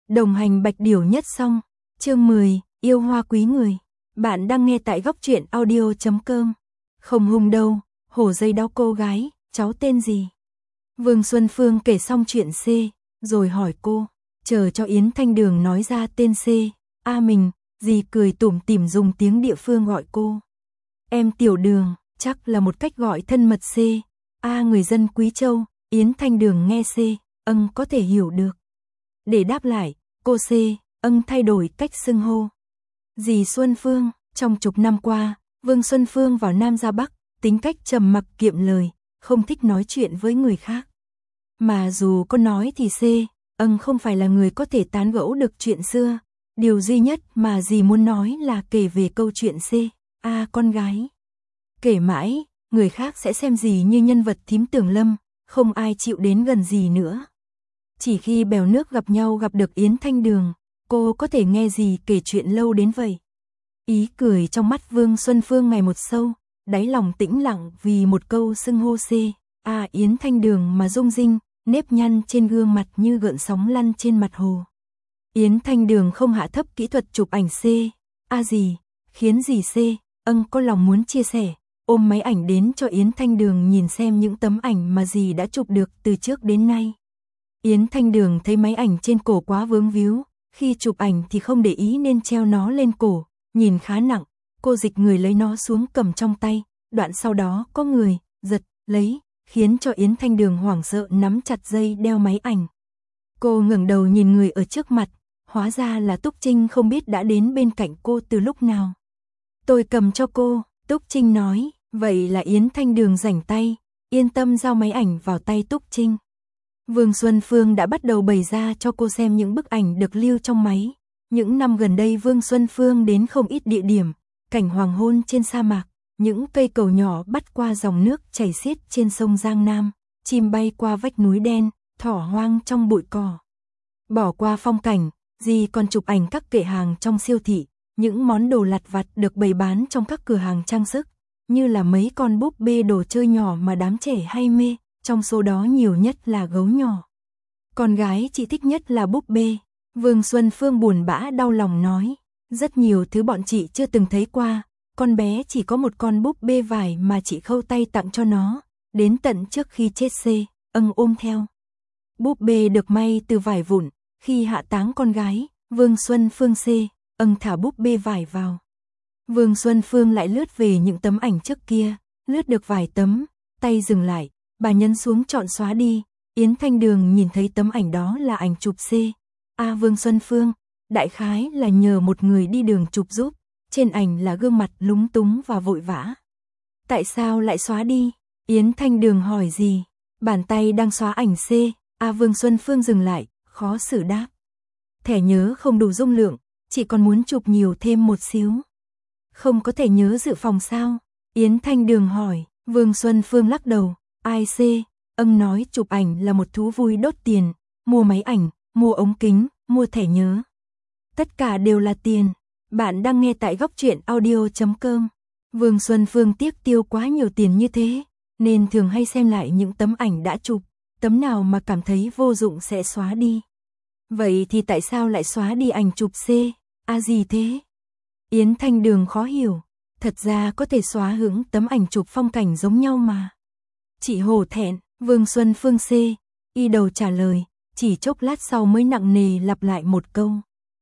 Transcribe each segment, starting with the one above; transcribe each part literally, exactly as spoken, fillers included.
Đồng hành Bạch Điểu nhất xong, chương mười, yêu hoa quý người. Bạn đang nghe tại góc truyện audio chấm com. Không hung đâu, hổ dây đau cô gái, cháu tên gì? Vương Xuân Phương kể xong chuyện C, rồi hỏi cô, chờ cho Yến Thanh Đường nói ra tên C. A mình, dì cười tủm tỉm dùng tiếng địa phương gọi cô. Em Tiểu Đường, chắc là một cách gọi thân mật C. A người dân Quý Châu. Yến Thanh Đường nghe C, âng có thể hiểu được. Để đáp lại, cô C, âng thay đổi cách xưng hô. Dì Xuân Phương, trong chục năm qua, Vương Xuân Phương vào Nam ra Bắc, tính cách trầm mặc kiệm lời, không thích nói chuyện với người khác. Mà dù có nói thì C, âng không phải là người có thể tán gẫu được chuyện xưa. Điều duy nhất mà dì muốn nói là kể về câu chuyện C, A con gái. Kể mãi, người khác sẽ xem dì như nhân vật thím Tưởng Lâm, không ai chịu đến gần dì nữa. Chỉ khi bèo nước gặp nhau gặp được Yến Thanh Đường, cô có thể nghe dì kể chuyện lâu đến vậy. Ý cười trong mắt Vương Xuân Phương ngày một sâu, đáy lòng tĩnh lặng vì một câu xưng hô C, A Yến Thanh Đường mà rung rinh, nếp nhăn trên gương mặt như gợn sóng lăn trên mặt hồ. Yến Thanh Đường không hạ thấp kỹ thuật chụp ảnh C, A dì, khiến dì C, âng có lòng muốn chia sẻ, ôm máy ảnh đến cho Yến Thanh Đường nhìn xem những tấm ảnh mà dì đã chụp được từ trước đến nay. Yến Thanh Đường thấy máy ảnh trên cổ quá vướng víu, khi chụp ảnh thì không để ý nên treo nó lên cổ, nhìn khá nặng, cô dịch người lấy nó xuống cầm trong tay, đoạn sau đó có người, giật, lấy, khiến cho Yến Thanh Đường hoảng sợ nắm chặt dây đeo máy ảnh. Cô ngẩng đầu nhìn người ở trước mặt, hóa ra là Túc Trinh không biết đã đến bên cạnh cô từ lúc nào. Tôi cầm cho cô, Túc Trinh nói, vậy là Yến Thanh Đường rảnh tay, yên tâm giao máy ảnh vào tay Túc Trinh. Vương Xuân Phương đã bắt đầu bày ra cho cô xem những bức ảnh được lưu trong máy. Những năm gần đây Vương Xuân Phương đến không ít địa điểm, cảnh hoàng hôn trên sa mạc, những cây cầu nhỏ bắt qua dòng nước chảy xiết trên sông Giang Nam, chim bay qua vách núi đen, thỏ hoang trong bụi cỏ. Bỏ qua phong cảnh, dì còn chụp ảnh các kệ hàng trong siêu thị, những món đồ lặt vặt được bày bán trong các cửa hàng trang sức, như là mấy con búp bê đồ chơi nhỏ mà đám trẻ hay mê, trong số đó nhiều nhất là gấu nhỏ. Con gái chị thích nhất là búp bê. Vương Xuân Phương buồn bã đau lòng nói, rất nhiều thứ bọn chị chưa từng thấy qua, con bé chỉ có một con búp bê vải mà chị khâu tay tặng cho nó, đến tận trước khi chết C, âng ôm theo. Búp bê được may từ vải vụn, khi hạ táng con gái, Vương Xuân Phương C, âng thả búp bê vải vào. Vương Xuân Phương lại lướt về những tấm ảnh trước kia, lướt được vài tấm, tay dừng lại, bà nhấn xuống chọn xóa đi. Yến Thanh Đường nhìn thấy tấm ảnh đó là ảnh chụp C. A Vương Xuân Phương, đại khái là nhờ một người đi đường chụp giúp, trên ảnh là gương mặt lúng túng và vội vã. Tại sao lại xóa đi? Yến Thanh Đường hỏi gì? Bàn tay đang xóa ảnh C. A Vương Xuân Phương dừng lại, khó xử đáp. Thẻ nhớ không đủ dung lượng, chị còn muốn chụp nhiều thêm một xíu. Không có thẻ nhớ dự phòng sao? Yến Thanh Đường hỏi. Vương Xuân Phương lắc đầu. Ai C, âng nói chụp ảnh là một thú vui đốt tiền, mua máy ảnh, mua ống kính, mua thẻ nhớ. Tất cả đều là tiền. Bạn đang nghe tại góc truyện audio chấm com. Vương Xuân Phương tiếc tiêu quá nhiều tiền như thế, nên thường hay xem lại những tấm ảnh đã chụp, tấm nào mà cảm thấy vô dụng sẽ xóa đi. Vậy thì tại sao lại xóa đi ảnh chụp C? À gì thế? Yến Thanh Đường khó hiểu, thật ra có thể xóa hững tấm ảnh chụp phong cảnh giống nhau mà. Chị hổ thẹn, Vương Xuân Phương C, y đầu trả lời, chỉ chốc lát sau mới nặng nề lặp lại một câu.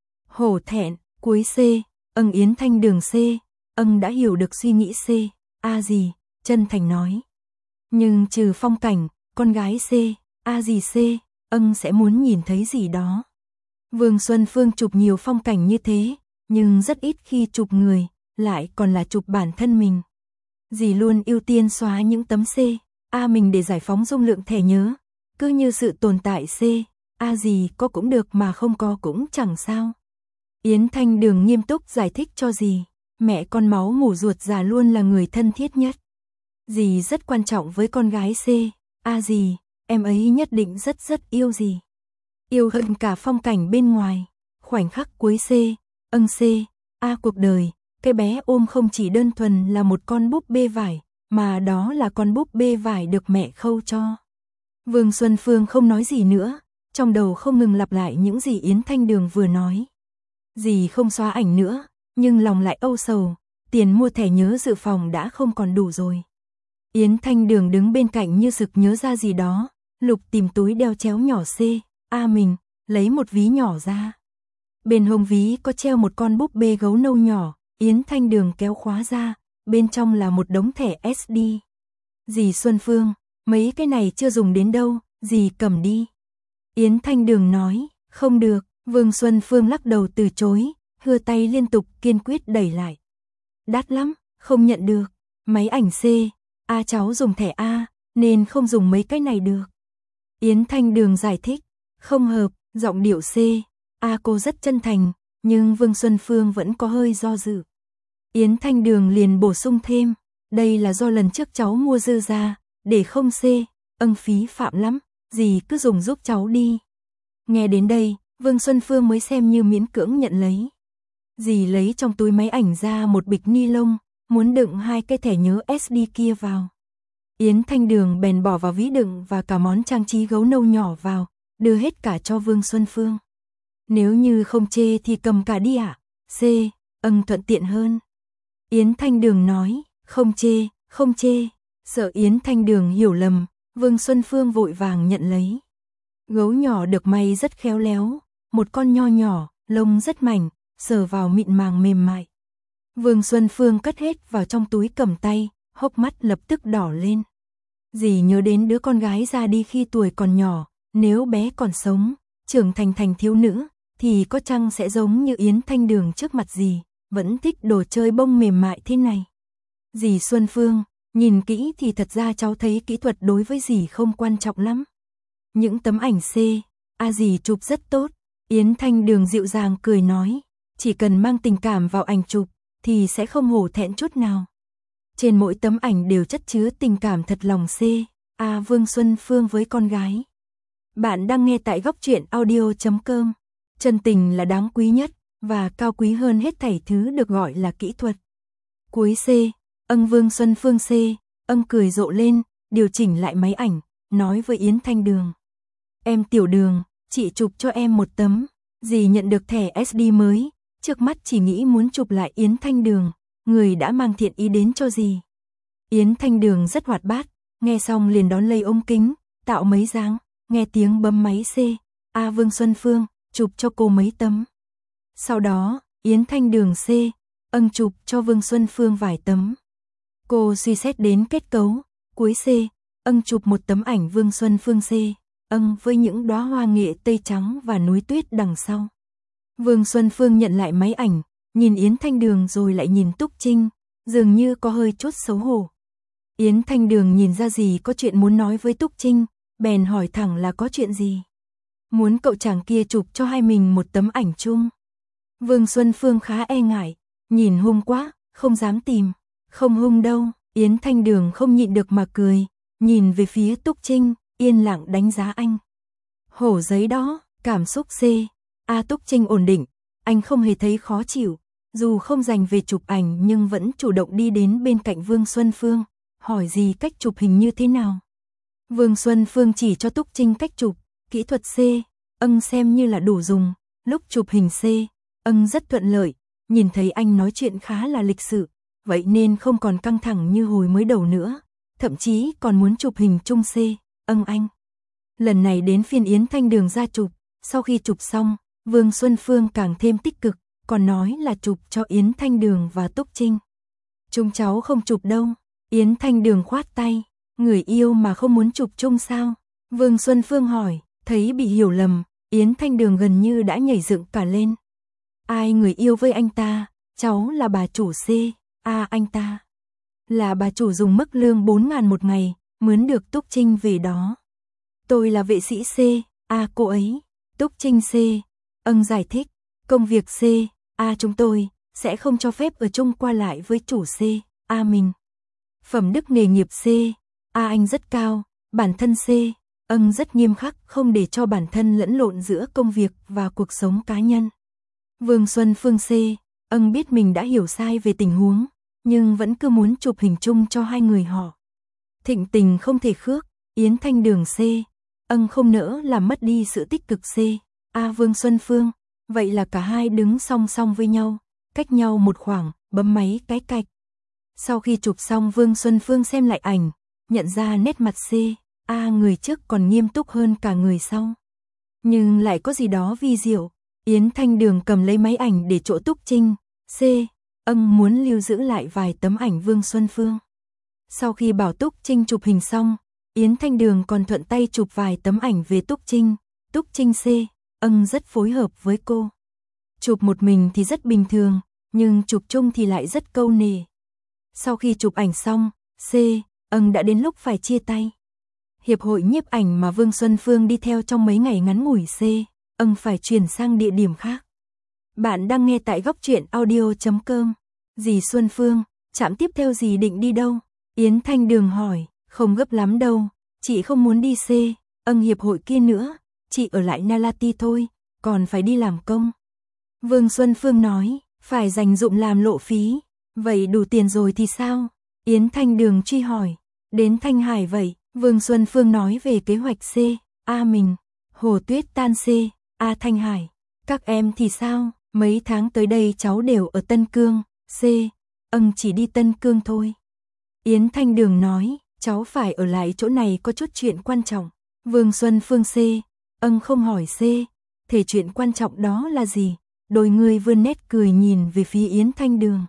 Hổ thẹn, cuối C, âng Yến Thanh Đường C, âng đã hiểu được suy nghĩ C, a gì, chân thành nói. Nhưng trừ phong cảnh, con gái C, a gì C, âng sẽ muốn nhìn thấy gì đó. Vương Xuân Phương chụp nhiều phong cảnh như thế, nhưng rất ít khi chụp người, lại còn là chụp bản thân mình. Dì luôn ưu tiên xóa những tấm C. A mình để giải phóng dung lượng thẻ nhớ, cứ như sự tồn tại C, A gì có cũng được mà không có cũng chẳng sao. Yến Thanh Đường nghiêm túc giải thích cho dì, mẹ con máu mủ ruột già luôn là người thân thiết nhất. Dì rất quan trọng với con gái C, A gì, em ấy nhất định rất rất yêu dì. Yêu hơn cả phong cảnh bên ngoài, khoảnh khắc cuối C, âng C, A cuộc đời, cái bé ôm không chỉ đơn thuần là một con búp bê vải, mà đó là con búp bê vải được mẹ khâu cho. Vương Xuân Phương không nói gì nữa, trong đầu không ngừng lặp lại những gì Yến Thanh Đường vừa nói. Dì không xóa ảnh nữa, nhưng lòng lại âu sầu, tiền mua thẻ nhớ dự phòng đã không còn đủ rồi. Yến Thanh Đường đứng bên cạnh như sực nhớ ra gì đó, lục tìm túi đeo chéo nhỏ C, A mình, lấy một ví nhỏ ra. Bên hông ví có treo một con búp bê gấu nâu nhỏ, Yến Thanh Đường kéo khóa ra, bên trong là một đống thẻ ét đê. Dì Xuân Phương, mấy cái này chưa dùng đến đâu, dì cầm đi. Yến Thanh Đường nói, không được, Vương Xuân Phương lắc đầu từ chối, hưa tay liên tục kiên quyết đẩy lại. Đắt lắm, không nhận được, máy ảnh C, A cháu dùng thẻ A, nên không dùng mấy cái này được. Yến Thanh Đường giải thích, không hợp, giọng điệu C, A cô rất chân thành, nhưng Vương Xuân Phương vẫn có hơi do dự. Yến Thanh Đường liền bổ sung thêm, đây là do lần trước cháu mua dư ra, để không C, âng phí phạm lắm, dì cứ dùng giúp cháu đi. Nghe đến đây, Vương Xuân Phương mới xem như miễn cưỡng nhận lấy. Dì lấy trong túi máy ảnh ra một bịch ni lông, muốn đựng hai cái thẻ nhớ ét đê kia vào. Yến Thanh Đường bèn bỏ vào ví đựng và cả món trang trí gấu nâu nhỏ vào, đưa hết cả cho Vương Xuân Phương. Nếu như không chê thì cầm cả đi ạ. À? C, âng thuận tiện hơn. Yến Thanh Đường nói, không chê, không chê. Sợ Yến Thanh Đường hiểu lầm, Vương Xuân Phương vội vàng nhận lấy. Gấu nhỏ được may rất khéo léo, một con nho nhỏ, lông rất mảnh, sờ vào mịn màng mềm mại. Vương Xuân Phương cất hết vào trong túi cầm tay, hốc mắt lập tức đỏ lên. Dì nhớ đến đứa con gái ra đi khi tuổi còn nhỏ, nếu bé còn sống, trưởng thành thành thiếu nữ, thì có chăng sẽ giống như Yến Thanh Đường trước mặt dì, vẫn thích đồ chơi bông mềm mại thế này. Dì Xuân Phương, nhìn kỹ thì thật ra cháu thấy kỹ thuật đối với dì không quan trọng lắm. Những tấm ảnh C, A dì chụp rất tốt, Yến Thanh Đường dịu dàng cười nói, chỉ cần mang tình cảm vào ảnh chụp, thì sẽ không hổ thẹn chút nào. Trên mỗi tấm ảnh đều chất chứa tình cảm thật lòng C, A Vương Xuân Phương với con gái. Bạn đang nghe tại góc truyện audio chấm com. Chân tình là đáng quý nhất, và cao quý hơn hết thảy thứ được gọi là kỹ thuật. Cuối C, âng Vương Xuân Phương C, âng cười rộ lên, điều chỉnh lại máy ảnh, nói với Yến Thanh Đường. Em Tiểu Đường, chị chụp cho em một tấm, dì nhận được thẻ ét đê mới, trước mắt chỉ nghĩ muốn chụp lại Yến Thanh Đường, người đã mang thiện ý đến cho dì. Yến Thanh Đường rất hoạt bát, nghe xong liền đón lấy ống kính, tạo mấy dáng, nghe tiếng bấm máy C, A Vương Xuân Phương, chụp cho cô mấy tấm. Sau đó, Yến Thanh Đường C, âng chụp cho Vương Xuân Phương vài tấm. Cô suy xét đến kết cấu, cuối C, âng chụp một tấm ảnh Vương Xuân Phương C, âng với những đóa hoa nghệ tây trắng và núi tuyết đằng sau. Vương Xuân Phương nhận lại máy ảnh, nhìn Yến Thanh Đường rồi lại nhìn Túc Trinh, dường như có hơi chút xấu hổ. Yến Thanh Đường nhìn ra gì có chuyện muốn nói với Túc Trinh, bèn hỏi thẳng là có chuyện gì. Muốn cậu chàng kia chụp cho hai mình một tấm ảnh chung. Vương Xuân Phương khá e ngại, nhìn hung quá, không dám tìm. Không hung đâu, Yến Thanh Đường không nhịn được mà cười, nhìn về phía Túc Trinh, yên lặng đánh giá anh. Hổ giấy đó, cảm xúc C, A Túc Trinh ổn định, anh không hề thấy khó chịu, dù không dành về chụp ảnh nhưng vẫn chủ động đi đến bên cạnh Vương Xuân Phương, hỏi gì cách chụp hình như thế nào. Vương Xuân Phương chỉ cho Túc Trinh cách chụp, kỹ thuật C, âng xem như là đủ dùng, lúc chụp hình C, âng rất thuận lợi, nhìn thấy anh nói chuyện khá là lịch sự, vậy nên không còn căng thẳng như hồi mới đầu nữa, thậm chí còn muốn chụp hình chung C, âng anh. Lần này đến phiên Yến Thanh Đường ra chụp, sau khi chụp xong, Vương Xuân Phương càng thêm tích cực, còn nói là chụp cho Yến Thanh Đường và Túc Trinh. Chúng cháu không chụp đâu, Yến Thanh Đường khoát tay, người yêu mà không muốn chụp chung sao? Vương Xuân Phương hỏi, thấy bị hiểu lầm, Yến Thanh Đường gần như đã nhảy dựng cả lên. Ai người yêu với anh ta, cháu là bà chủ C, à anh ta. Là bà chủ dùng mức lương bốn ngàn một ngày, mướn được Túc Trinh về đó. Tôi là vệ sĩ C, à cô ấy. Túc Trinh C, âng giải thích, công việc C, à chúng tôi, sẽ không cho phép ở chung qua lại với chủ C, à mình. Phẩm đức nghề nghiệp C, à anh rất cao, bản thân C, âng rất nghiêm khắc không để cho bản thân lẫn lộn giữa công việc và cuộc sống cá nhân. Vương Xuân Phương C, âng biết mình đã hiểu sai về tình huống, nhưng vẫn cứ muốn chụp hình chung cho hai người họ. Thịnh tình không thể khước, Yến Thanh Đường C, Ân không nỡ làm mất đi sự tích cực C. A Vương Xuân Phương. Vậy là cả hai đứng song song với nhau, cách nhau một khoảng, bấm máy cái cạch. Sau khi chụp xong Vương Xuân Phương xem lại ảnh, nhận ra nét mặt C. A người trước còn nghiêm túc hơn cả người sau. Nhưng lại có gì đó vi diệu. Yến Thanh Đường cầm lấy máy ảnh để chỗ Túc Trinh. C. Ân muốn lưu giữ lại vài tấm ảnh Vương Xuân Phương. Sau khi bảo Túc Trinh chụp hình xong, Yến Thanh Đường còn thuận tay chụp vài tấm ảnh về Túc Trinh. Túc Trinh C. Ân rất phối hợp với cô. Chụp một mình thì rất bình thường, nhưng chụp chung thì lại rất câu nề. Sau khi chụp ảnh xong, C. Ân đã đến lúc phải chia tay. Hiệp hội nhiếp ảnh mà Vương Xuân Phương đi theo trong mấy ngày ngắn ngủi C. Ân phải chuyển sang địa điểm khác. Bạn đang nghe tại góc truyện audio chấm com. Dì Xuân Phương, trạm tiếp theo dì định đi đâu? Yến Thanh Đường hỏi. Không gấp lắm đâu, chị không muốn đi C. Ân hiệp hội kia nữa, chị ở lại Nalati thôi, còn phải đi làm công. Vương Xuân Phương nói, phải dành dụm làm lộ phí. Vậy đủ tiền rồi thì sao? Yến Thanh Đường truy hỏi. Đến Thanh Hải vậy, Vương Xuân Phương nói về kế hoạch C. A mình, Hồ Tuyết tan C. A Thanh Hải. Các em thì sao? Mấy tháng tới đây cháu đều ở Tân Cương. C. Ân chỉ đi Tân Cương thôi. Yến Thanh Đường nói, cháu phải ở lại chỗ này có chút chuyện quan trọng. Vương Xuân Phương C. Ân không hỏi C. Thể chuyện quan trọng đó là gì? Đôi người vươn nét cười nhìn về phía Yến Thanh Đường.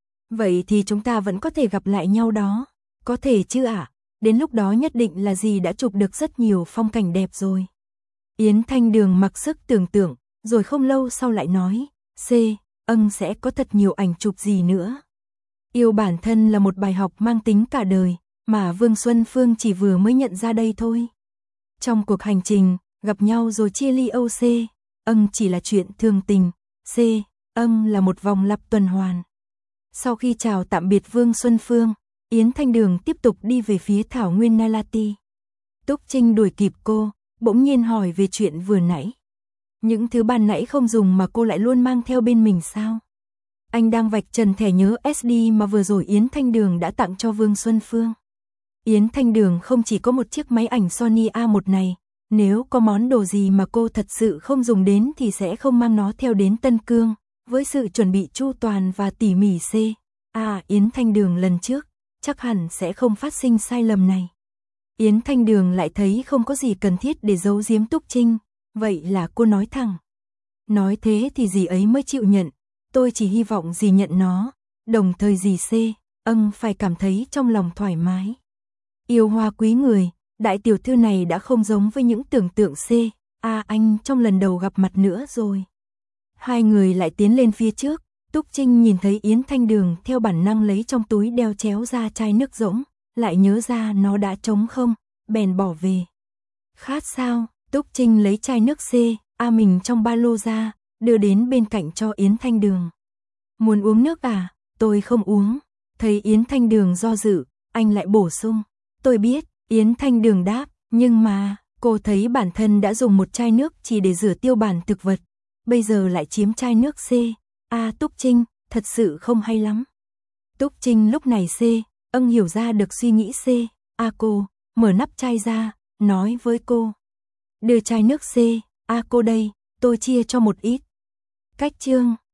Vậy thì chúng ta vẫn có thể gặp lại nhau đó. Có thể chứ ạ? À? Đến lúc đó nhất định là dì đã chụp được rất nhiều phong cảnh đẹp rồi. Yến Thanh Đường mặc sức tưởng tượng, rồi không lâu sau lại nói, C. Ân sẽ có thật nhiều ảnh chụp gì nữa. Yêu bản thân là một bài học mang tính cả đời, mà Vương Xuân Phương chỉ vừa mới nhận ra đây thôi. Trong cuộc hành trình, gặp nhau rồi chia ly âu C. Ân chỉ là chuyện thường tình. C. Ân là một vòng lặp tuần hoàn. Sau khi chào tạm biệt Vương Xuân Phương, Yến Thanh Đường tiếp tục đi về phía thảo nguyên Nalati. Túc Trinh đuổi kịp cô, bỗng nhiên hỏi về chuyện vừa nãy. Những thứ ban nãy không dùng mà cô lại luôn mang theo bên mình sao? Anh đang vạch trần thẻ nhớ ét đê mà vừa rồi Yến Thanh Đường đã tặng cho Vương Xuân Phương. Yến Thanh Đường không chỉ có một chiếc máy ảnh Sony A một này, nếu có món đồ gì mà cô thật sự không dùng đến thì sẽ không mang nó theo đến Tân Cương, với sự chuẩn bị chu toàn và tỉ mỉ C. À, Yến Thanh Đường lần trước, chắc hẳn sẽ không phát sinh sai lầm này. Yến Thanh Đường lại thấy không có gì cần thiết để giấu giếm Túc Trinh, vậy là cô nói thẳng. Nói thế thì dì ấy mới chịu nhận, tôi chỉ hy vọng dì nhận nó, đồng thời dì C. Ân phải cảm thấy trong lòng thoải mái. Yêu hoa quý người, đại tiểu thư này đã không giống với những tưởng tượng C. À anh trong lần đầu gặp mặt nữa rồi. Hai người lại tiến lên phía trước, Túc Trinh nhìn thấy Yến Thanh Đường theo bản năng lấy trong túi đeo chéo ra chai nước rỗng, lại nhớ ra nó đã trống không, bèn bỏ về. Khát sao? Túc Trinh lấy chai nước C. A mình trong ba lô ra, đưa đến bên cạnh cho Yến Thanh Đường. Muốn uống nước à? Tôi không uống. Thấy Yến Thanh Đường do dự, anh lại bổ sung. Tôi biết, Yến Thanh Đường đáp, nhưng mà, cô thấy bản thân đã dùng một chai nước chỉ để rửa tiêu bản thực vật. Bây giờ lại chiếm chai nước C. À Túc Trinh, thật sự không hay lắm. Túc Trinh lúc này C. Ân hiểu ra được suy nghĩ C. À cô, mở nắp chai ra, nói với cô. Đưa chai nước C. À cô đây, tôi chia cho một ít. Cách chương